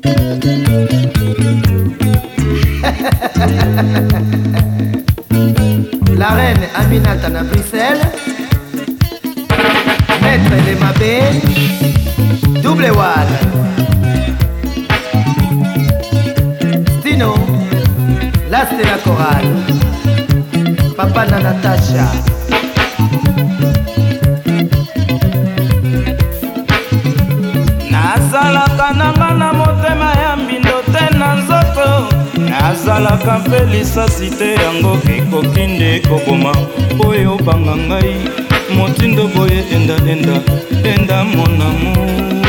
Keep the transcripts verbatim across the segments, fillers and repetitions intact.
La reine Aminata na Bruxelles, maître de Mabé, double wall. Stino, l'as de la chorale, papa na Natacha. Nazalaka nanga na motema ya mbindo te na nzoto, nazalaka mpe lisasi te yango ekoki nde koboma oyo banga ngai motindo boye enda enda enda mon amour.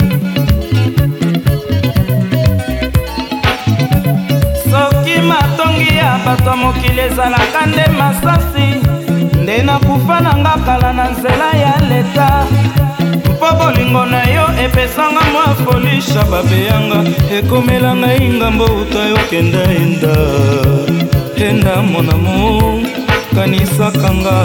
Soki matongi ya bato mokili ezalaka nde masasi, nde nakufa nanga kala na nzela ya leta. Mpo bolingo na yo epesanga mwa folisha babeyanga, ekomela ngai ngambo uta yo kenda enda enda mon amour, kanisaka nga.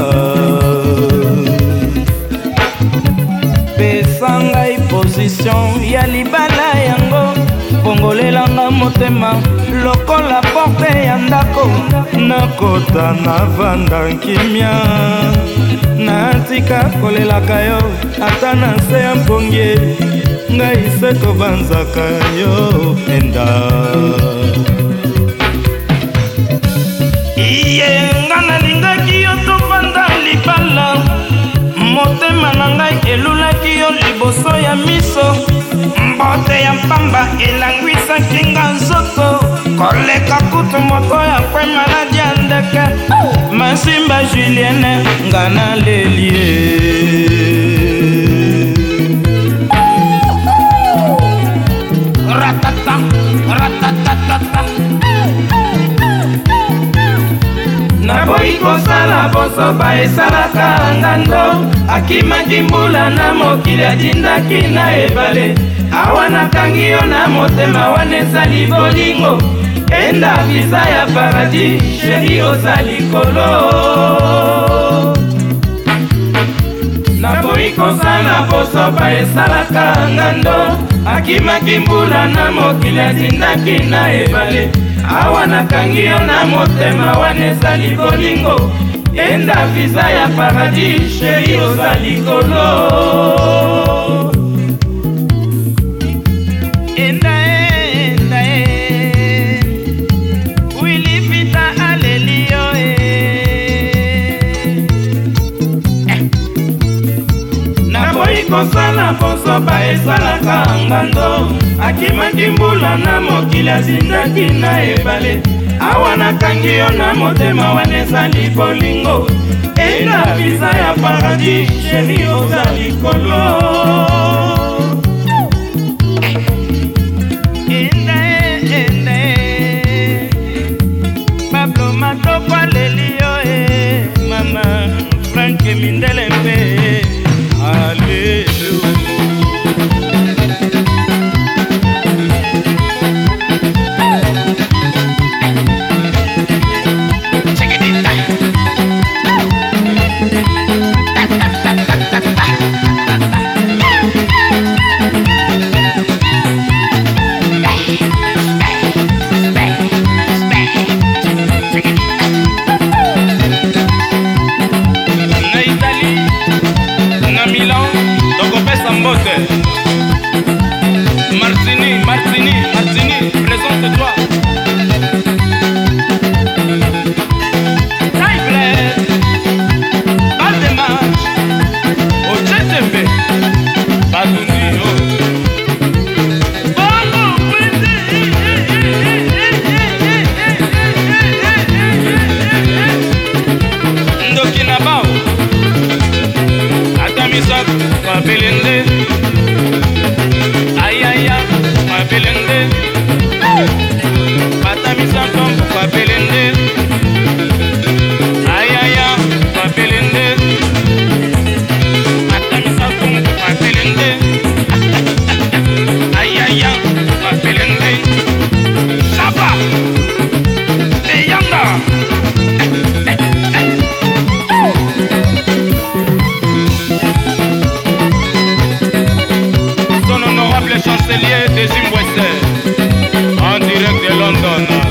Pesa ngai position ya libala yango, pongolelanga motema lokola porte ya ndako. Nakota navanda nkimia, natika kolelaka yo ata na nse ya mponge, ngai se tobanzaka yo enda. Iye nga nalingaki yo tovanda libala, motema na ngai elulaki yo liboso ya miso. Mbote ya mpamba elangwisaki nga nzoto, koleka kutu moto ya kwe maladi ya ndeke. Masimba Julienne nga nalelie, ratata ratatatata. Naboyi kosala bosoba esalaka ngando, akimaki mbula na mokili atindaki na ebale. Awa nakangi yo na motema wana ezali bolingo, enda visa ya paradis, sheri ozali kolo. Naboyi kosala bosoba esalaka ngando, akimaki mbula na mokili atindaki na ebale. Awa nakangi yo na motema wana ezali bolingo, enda visa ya paradis, sheri ozali kolo. Enda enda e, wili vita alelio e. Naboyi kosala bosoba esalaka ngando, akimaki mbula na mokili azindaki na ebale. Awa nakangi yo na motema wana ezali bolingo, enda visa ya paradis, sheri ozali kolo. Enda enda Pablo Matoko alelio e, mama Frank Mindele mpe alelio. Na Italie en direct de London.